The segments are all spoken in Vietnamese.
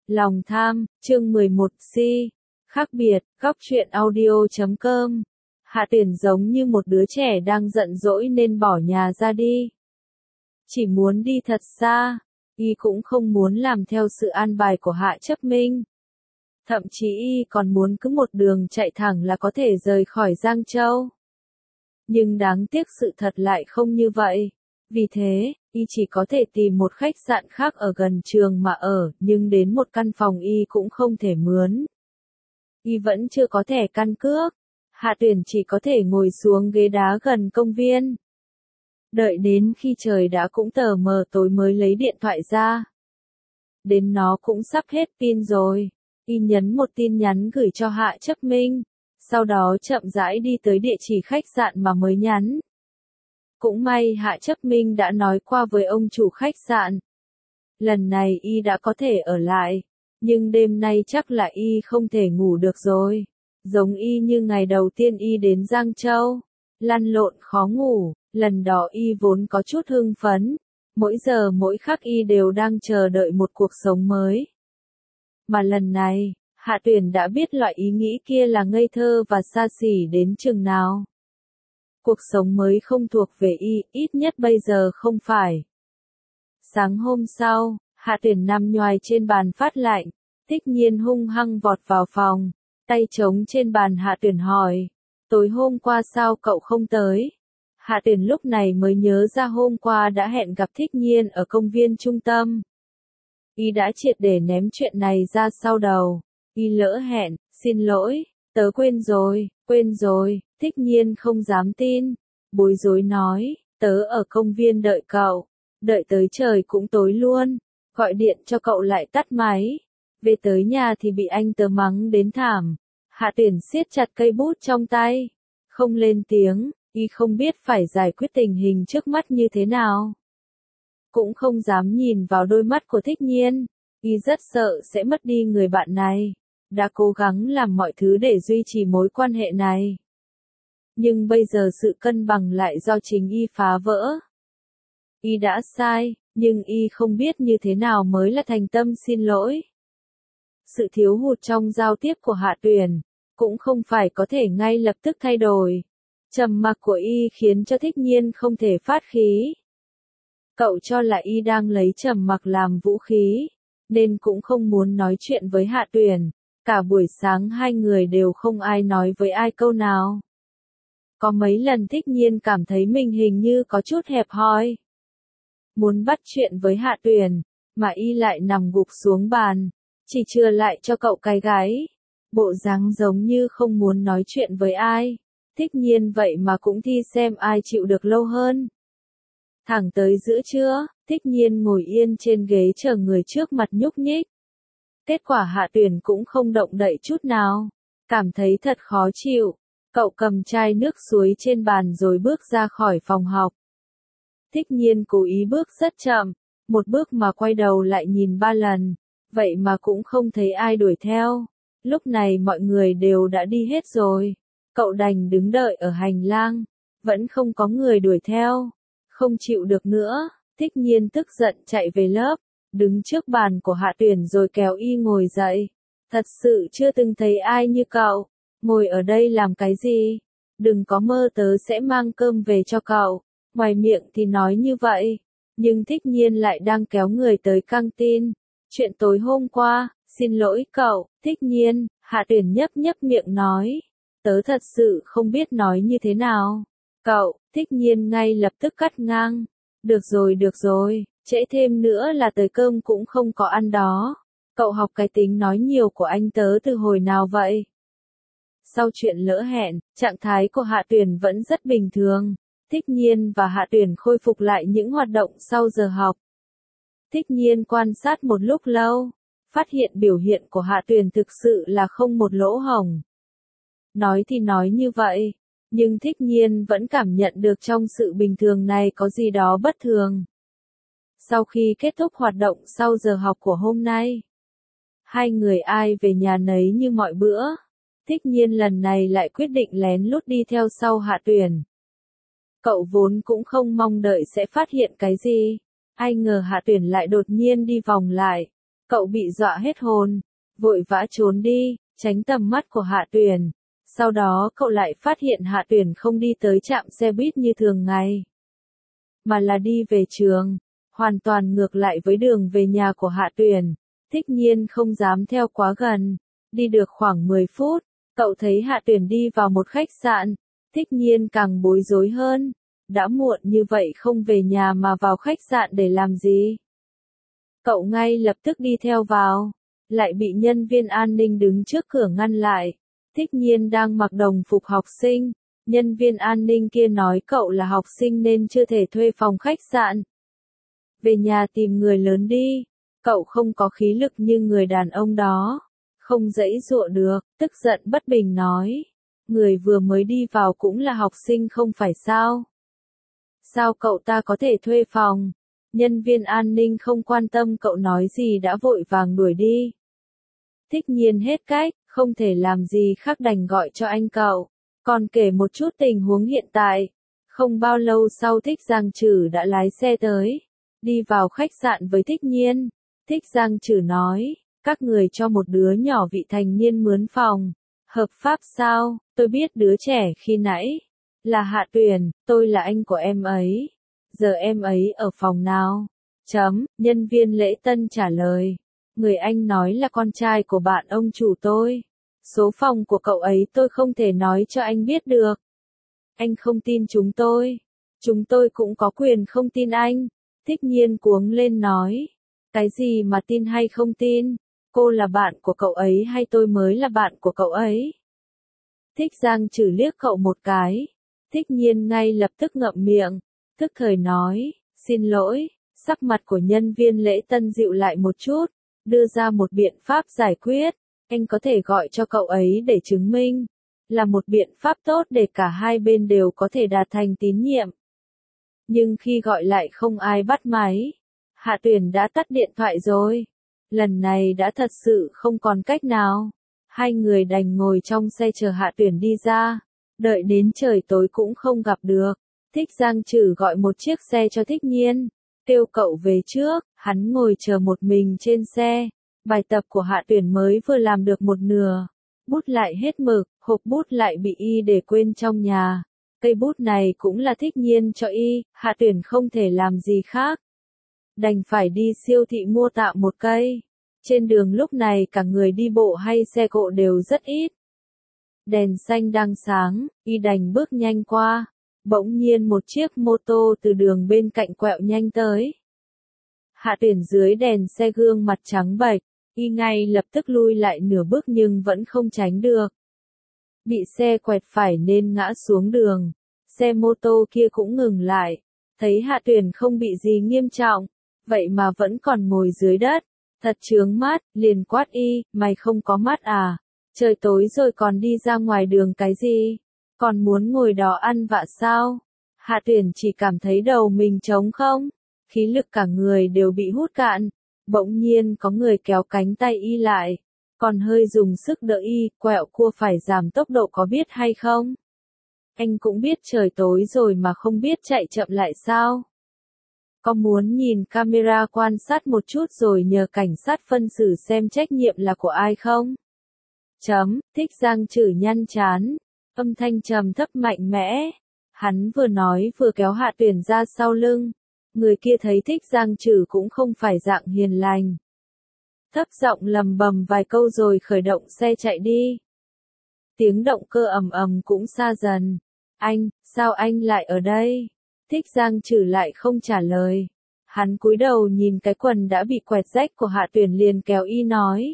Lòng tham, chương 11 si. Khác biệt, góc truyện audio.com. Hạ Tuyển giống như một đứa trẻ đang giận dỗi nên bỏ nhà ra đi. Chỉ muốn đi thật xa, y cũng không muốn làm theo sự an bài của Hạ Chấp Minh. Thậm chí y còn muốn cứ một đường chạy thẳng là có thể rời khỏi Giang Châu. Nhưng đáng tiếc sự thật lại không như vậy. Vì thế, y chỉ có thể tìm một khách sạn khác ở gần trường mà ở, nhưng đến một căn phòng y cũng không thể mướn. Y vẫn chưa có thẻ căn cước. Hạ Tuyển chỉ có thể ngồi xuống ghế đá gần công viên. Đợi đến khi trời đã cũng tờ mờ tối mới lấy điện thoại ra. Đến nó cũng sắp hết pin rồi. Y nhấn một tin nhắn gửi cho Hạ Chấp Minh. Sau đó chậm rãi đi tới địa chỉ khách sạn mà mới nhắn. Cũng may Hạ Chấp Minh đã nói qua với ông chủ khách sạn. Lần này y đã có thể ở lại. Nhưng đêm nay chắc là y không thể ngủ được rồi. Giống y như ngày đầu tiên y đến Giang Châu. Lăn lộn khó ngủ. Lần đó y vốn có chút hưng phấn. Mỗi giờ mỗi khắc y đều đang chờ đợi một cuộc sống mới. Mà lần này, Hạ Tuyển đã biết loại ý nghĩ kia là ngây thơ và xa xỉ đến chừng nào. Cuộc sống mới không thuộc về y, ít nhất bây giờ không phải. Sáng hôm sau, Hạ Tuyển nằm nhoài trên bàn phát lạnh. Thích Nhiên hung hăng vọt vào phòng. Tay trống trên bàn Hạ Tuyển hỏi. Tối hôm qua sao cậu không tới? Hạ Tuyển lúc này mới nhớ ra hôm qua đã hẹn gặp Thích Nhiên ở công viên trung tâm. Y đã triệt để ném chuyện này ra sau đầu. Y lỡ hẹn, xin lỗi, tớ quên rồi, Thích Nhiên không dám tin. Bối rối nói, tớ ở công viên đợi cậu, đợi tới trời cũng tối luôn, gọi điện cho cậu lại tắt máy. Về tới nhà thì bị anh tớ mắng đến thảm. Hạ Tuyển siết chặt cây bút trong tay, không lên tiếng, y không biết phải giải quyết tình hình trước mắt như thế nào. Cũng không dám nhìn vào đôi mắt của Thích Nhiên, y rất sợ sẽ mất đi người bạn này. Đã cố gắng làm mọi thứ để duy trì mối quan hệ này. Nhưng bây giờ sự cân bằng lại do chính y phá vỡ. Y đã sai, nhưng y không biết như thế nào mới là thành tâm xin lỗi. Sự thiếu hụt trong giao tiếp của Hạ Tuyển cũng không phải có thể ngay lập tức thay đổi. Trầm mặc của y khiến cho Thích Nhiên không thể phát khí. Cậu cho là y đang lấy trầm mặc làm vũ khí, nên cũng không muốn nói chuyện với Hạ Tuyển. Cả buổi sáng hai người đều không ai nói với ai câu nào. Có mấy lần Thích Nhiên cảm thấy mình hình như có chút hẹp hòi. Muốn bắt chuyện với Hạ Tuyển, mà y lại nằm gục xuống bàn, chỉ chừa lại cho cậu cái gáy. Bộ dáng giống như không muốn nói chuyện với ai. Thích Nhiên vậy mà cũng thi xem ai chịu được lâu hơn. Thẳng tới giữa trưa, Thích Nhiên ngồi yên trên ghế chờ người trước mặt nhúc nhích. Kết quả Hạ Tuyển cũng không động đậy chút nào. Cảm thấy thật khó chịu. Cậu cầm chai nước suối trên bàn rồi bước ra khỏi phòng học. Thích Nhiên cố ý bước rất chậm. Một bước mà quay đầu lại nhìn 3 lần. Vậy mà cũng không thấy ai đuổi theo. Lúc này mọi người đều đã đi hết rồi. Cậu đành đứng đợi ở hành lang. Vẫn không có người đuổi theo. Không chịu được nữa. Thích Nhiên tức giận chạy về lớp. Đứng trước bàn của Hạ Tuyển rồi kéo y ngồi dậy. Thật sự chưa từng thấy ai như cậu. Ngồi ở đây làm cái gì? Đừng có mơ tớ sẽ mang cơm về cho cậu. Ngoài miệng thì nói như vậy. Nhưng Thích Nhiên lại đang kéo người tới căng tin. Chuyện tối hôm qua, xin lỗi cậu, Thích Nhiên. Hạ Tuyển nhấp miệng nói. Tớ thật sự không biết nói như thế nào. Cậu, Thích Nhiên ngay lập tức cắt ngang. Được rồi. Trễ thêm nữa là tới cơm cũng không có ăn đó. Cậu học cái tính nói nhiều của anh tớ từ hồi nào vậy? Sau chuyện lỡ hẹn, trạng thái của Hạ Tuyển vẫn rất bình thường. Thích Nhiên và Hạ Tuyển khôi phục lại những hoạt động sau giờ học. Thích Nhiên quan sát một lúc lâu, phát hiện biểu hiện của Hạ Tuyển thực sự là không một lỗ hổng. Nói thì nói như vậy, nhưng Thích Nhiên vẫn cảm nhận được trong sự bình thường này có gì đó bất thường. Sau khi kết thúc hoạt động sau giờ học của hôm nay, hai người ai về nhà nấy như mọi bữa. Thích Nhiên lần này lại quyết định lén lút đi theo sau Hạ Tuyển. Cậu vốn cũng không mong đợi sẽ phát hiện cái gì. Ai ngờ Hạ Tuyển lại đột nhiên đi vòng lại. Cậu bị dọa hết hồn, vội vã trốn đi, tránh tầm mắt của Hạ Tuyển. Sau đó cậu lại phát hiện Hạ Tuyển không đi tới trạm xe buýt như thường ngày, mà là đi về trường, hoàn toàn ngược lại với đường về nhà của Hạ Tuyển. Thích Nhiên không dám theo quá gần, đi được khoảng 10 phút, cậu thấy Hạ Tuyển đi vào một khách sạn. Thích Nhiên càng bối rối hơn, đã muộn như vậy không về nhà mà vào khách sạn để làm gì? Cậu ngay lập tức đi theo vào, lại bị nhân viên an ninh đứng trước cửa ngăn lại. Thích Nhiên đang mặc đồng phục học sinh, nhân viên an ninh kia nói cậu là học sinh nên chưa thể thuê phòng khách sạn. Về nhà tìm người lớn đi, cậu không có khí lực như người đàn ông đó, không giãy giụa được, tức giận bất bình nói. Người vừa mới đi vào cũng là học sinh không phải sao? Sao cậu ta có thể thuê phòng? Nhân viên an ninh không quan tâm cậu nói gì đã vội vàng đuổi đi. Thích Nhiên hết cách, không thể làm gì khác đành gọi cho anh cậu, còn kể một chút tình huống hiện tại. Không bao lâu sau Thích Giang Trử đã lái xe tới, đi vào khách sạn với Thích Nhiên. Thích Giang Trử nói, các người cho một đứa nhỏ vị thành niên mướn phòng, hợp pháp sao? Tôi biết đứa trẻ khi nãy là Hạ Tuyển, tôi là anh của em ấy. Giờ em ấy ở phòng nào? Nhân viên lễ tân trả lời. Người anh nói là con trai của bạn ông chủ tôi. Số phòng của cậu ấy tôi không thể nói cho anh biết được. Anh không tin chúng tôi. Chúng tôi cũng có quyền không tin anh. Thích Nhiên cuống lên nói. Cái gì mà tin hay không tin? Cô là bạn của cậu ấy hay tôi mới là bạn của cậu ấy? Thích Giang Trử liếc cậu một cái. Thích Nhiên ngay lập tức ngậm miệng, tức thời nói, xin lỗi. Sắc mặt của nhân viên lễ tân dịu lại một chút, đưa ra một biện pháp giải quyết. Anh có thể gọi cho cậu ấy để chứng minh, là một biện pháp tốt để cả hai bên đều có thể đạt thành tín nhiệm. Nhưng khi gọi lại không ai bắt máy. Hạ Tuyển đã tắt điện thoại rồi. Lần này đã thật sự không còn cách nào. Hai người đành ngồi trong xe chờ Hạ Tuyển đi ra. Đợi đến trời tối cũng không gặp được. Thích Giang Trử gọi một chiếc xe cho Thích Nhiên, kêu cậu về trước. Hắn ngồi chờ một mình trên xe. Bài tập của Hạ Tuyển mới vừa làm được một nửa. Bút lại hết mực, hộp bút lại bị y để quên trong nhà. Cây bút này cũng là Thích Nhiên cho y, Hạ Tuyển không thể làm gì khác. Đành phải đi siêu thị mua tạm một cây. Trên đường lúc này cả người đi bộ hay xe cộ đều rất ít. Đèn xanh đang sáng, y đành bước nhanh qua. Bỗng nhiên một chiếc mô tô từ đường bên cạnh quẹo nhanh tới. Hạ Tuyển dưới đèn xe gương mặt trắng bệch, y ngay lập tức lui lại nửa bước nhưng vẫn không tránh được. Bị xe quẹt phải nên ngã xuống đường. Xe mô tô kia cũng ngừng lại. Thấy Hạ Tuyển không bị gì nghiêm trọng, vậy mà vẫn còn ngồi dưới đất. Thật chướng mắt, liền quát y, mày không có mắt à? Trời tối rồi còn đi ra ngoài đường cái gì? Còn muốn ngồi đó ăn vạ sao? Hạ Tuyển chỉ cảm thấy đầu mình trống không, khí lực cả người đều bị hút cạn. Bỗng nhiên có người kéo cánh tay y lại, còn hơi dùng sức đỡ y, quẹo cua phải giảm tốc độ có biết hay không? Anh cũng biết trời tối rồi mà không biết chạy chậm lại sao? Có muốn nhìn camera quan sát một chút rồi nhờ cảnh sát phân xử xem trách nhiệm là của ai không? Thích Giang Trử nhăn trán, âm thanh trầm thấp mạnh mẽ. Hắn vừa nói vừa kéo Hạ Tuyển ra sau lưng. Người kia thấy Thích Giang Trử cũng không phải dạng hiền lành. Thấp giọng lầm bầm vài câu rồi khởi động xe chạy đi. Tiếng động cơ ầm ầm cũng xa dần. Anh, sao anh lại ở đây? Thích Giang Trử lại không trả lời. Hắn cúi đầu nhìn cái quần đã bị quẹt rách của Hạ Tuyển liền kéo y nói.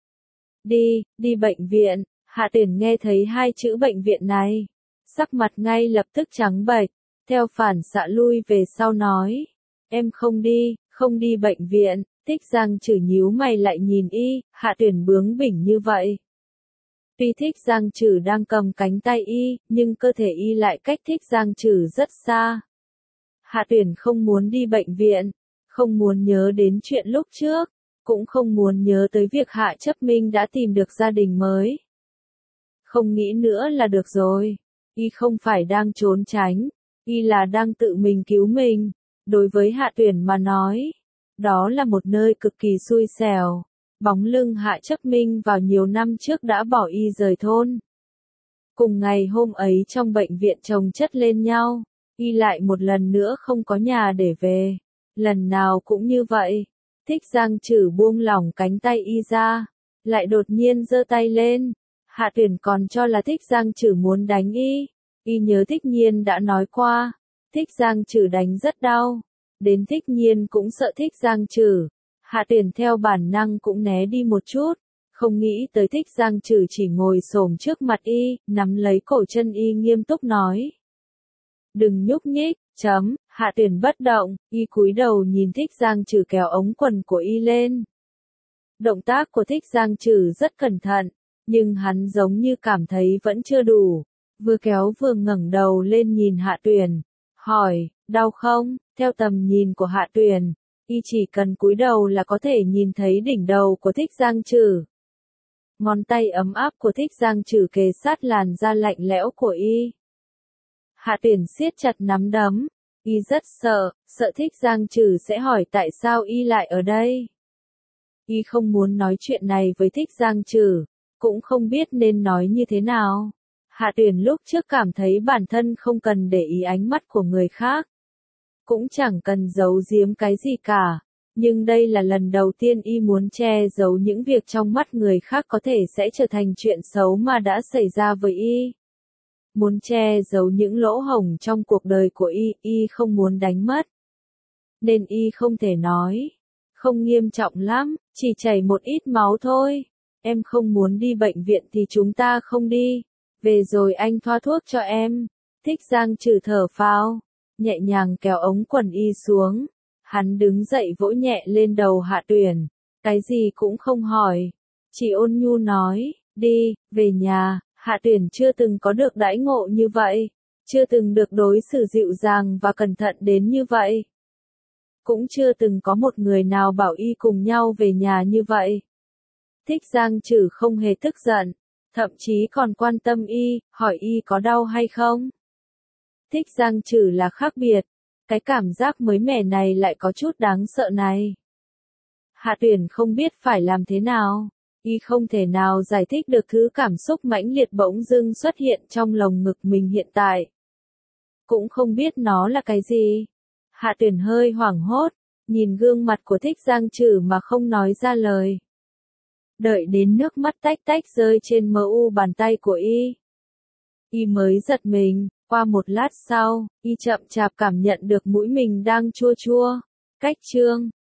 Đi bệnh viện. Hạ Tuyển nghe thấy hai chữ bệnh viện này. Sắc mặt ngay lập tức trắng bệch, theo phản xạ lui về sau nói. Em không đi bệnh viện. Thích Giang Trử nhíu mày lại nhìn y, Hạ Tuyển bướng bỉnh như vậy. Tuy Thích Giang Trử đang cầm cánh tay y, nhưng cơ thể y lại cách Thích Giang Trử rất xa. Hạ Tuyển không muốn đi bệnh viện, không muốn nhớ đến chuyện lúc trước, cũng không muốn nhớ tới việc Hạ Chấp Minh đã tìm được gia đình mới. Không nghĩ nữa là được rồi. Y không phải đang trốn tránh, y là đang tự mình cứu mình. Đối với Hạ Tuyển mà nói, Đó là một nơi cực kỳ xui xẻo. Bóng lưng Hạ Chấp Minh vào nhiều năm trước đã bỏ y rời thôn. Cùng ngày hôm ấy trong bệnh viện chồng chất lên nhau, y lại một lần nữa không có nhà để về. Lần nào cũng như vậy. Thích Giang Trử buông lỏng cánh tay y ra, lại đột nhiên giơ tay lên. Hạ Tuyển còn cho là Thích Giang Trử muốn đánh y. Y nhớ Thích Nhiên đã nói qua, Thích Giang Trử đánh rất đau. Đến Thích Nhiên cũng sợ Thích Giang Trử. Hạ Tuyển theo bản năng cũng né đi một chút, không nghĩ tới Thích Giang Trử chỉ ngồi xổm trước mặt y, nắm lấy cổ chân y nghiêm túc nói. Đừng nhúc nhích, Hạ Tuyển bất động, y cúi đầu nhìn Thích Giang Trử kéo ống quần của y lên. Động tác của Thích Giang Trử rất cẩn thận, nhưng hắn giống như cảm thấy vẫn chưa đủ, vừa kéo vừa ngẩng đầu lên nhìn Hạ Tuyển, hỏi, đau không? Theo tầm nhìn của Hạ Tuyển, y chỉ cần cúi đầu là có thể nhìn thấy đỉnh đầu của Thích Giang Trử. Ngón tay ấm áp của Thích Giang Trử kề sát làn da lạnh lẽo của y. Hạ Tuyển siết chặt nắm đấm, y rất sợ Thích Giang Trử sẽ hỏi tại sao y lại ở đây. Y không muốn nói chuyện này với Thích Giang Trử, cũng không biết nên nói như thế nào. Hạ Tuyển lúc trước cảm thấy bản thân không cần để ý ánh mắt của người khác, cũng chẳng cần giấu giếm cái gì cả, nhưng đây là lần đầu tiên y muốn che giấu những việc trong mắt người khác có thể sẽ trở thành chuyện xấu mà đã xảy ra với y. Muốn che giấu những lỗ hổng trong cuộc đời của y không muốn đánh mất. Nên y không thể nói. Không nghiêm trọng lắm, chỉ chảy một ít máu thôi. Em không muốn đi bệnh viện thì chúng ta không đi. Về rồi anh thoa thuốc cho em. Thích Giang Trử thở phào, nhẹ nhàng kéo ống quần y xuống. Hắn đứng dậy vỗ nhẹ lên đầu Hạ Tuyển. Cái gì cũng không hỏi. Chỉ ôn nhu nói, đi, về nhà. Hạ Tuyển chưa từng có được đãi ngộ như vậy. Chưa từng được đối xử dịu dàng và cẩn thận đến như vậy. Cũng chưa từng có một người nào bảo y cùng nhau về nhà như vậy. Thích Giang Trử không hề tức giận, thậm chí còn quan tâm y, hỏi y có đau hay không. Thích Giang Trử là khác biệt, cái cảm giác mới mẻ này lại có chút đáng sợ này. Hạ Tuyển không biết phải làm thế nào, y không thể nào giải thích được thứ cảm xúc mãnh liệt bỗng dưng xuất hiện trong lồng ngực mình hiện tại. Cũng không biết nó là cái gì. Hạ Tuyển hơi hoảng hốt, nhìn gương mặt của Thích Giang Trử mà không nói ra lời. Đợi đến nước mắt tách tách rơi trên mu bàn tay của y mới giật mình. Qua một lát sau, y chậm chạp cảm nhận được mũi mình đang chua chua. Cách chương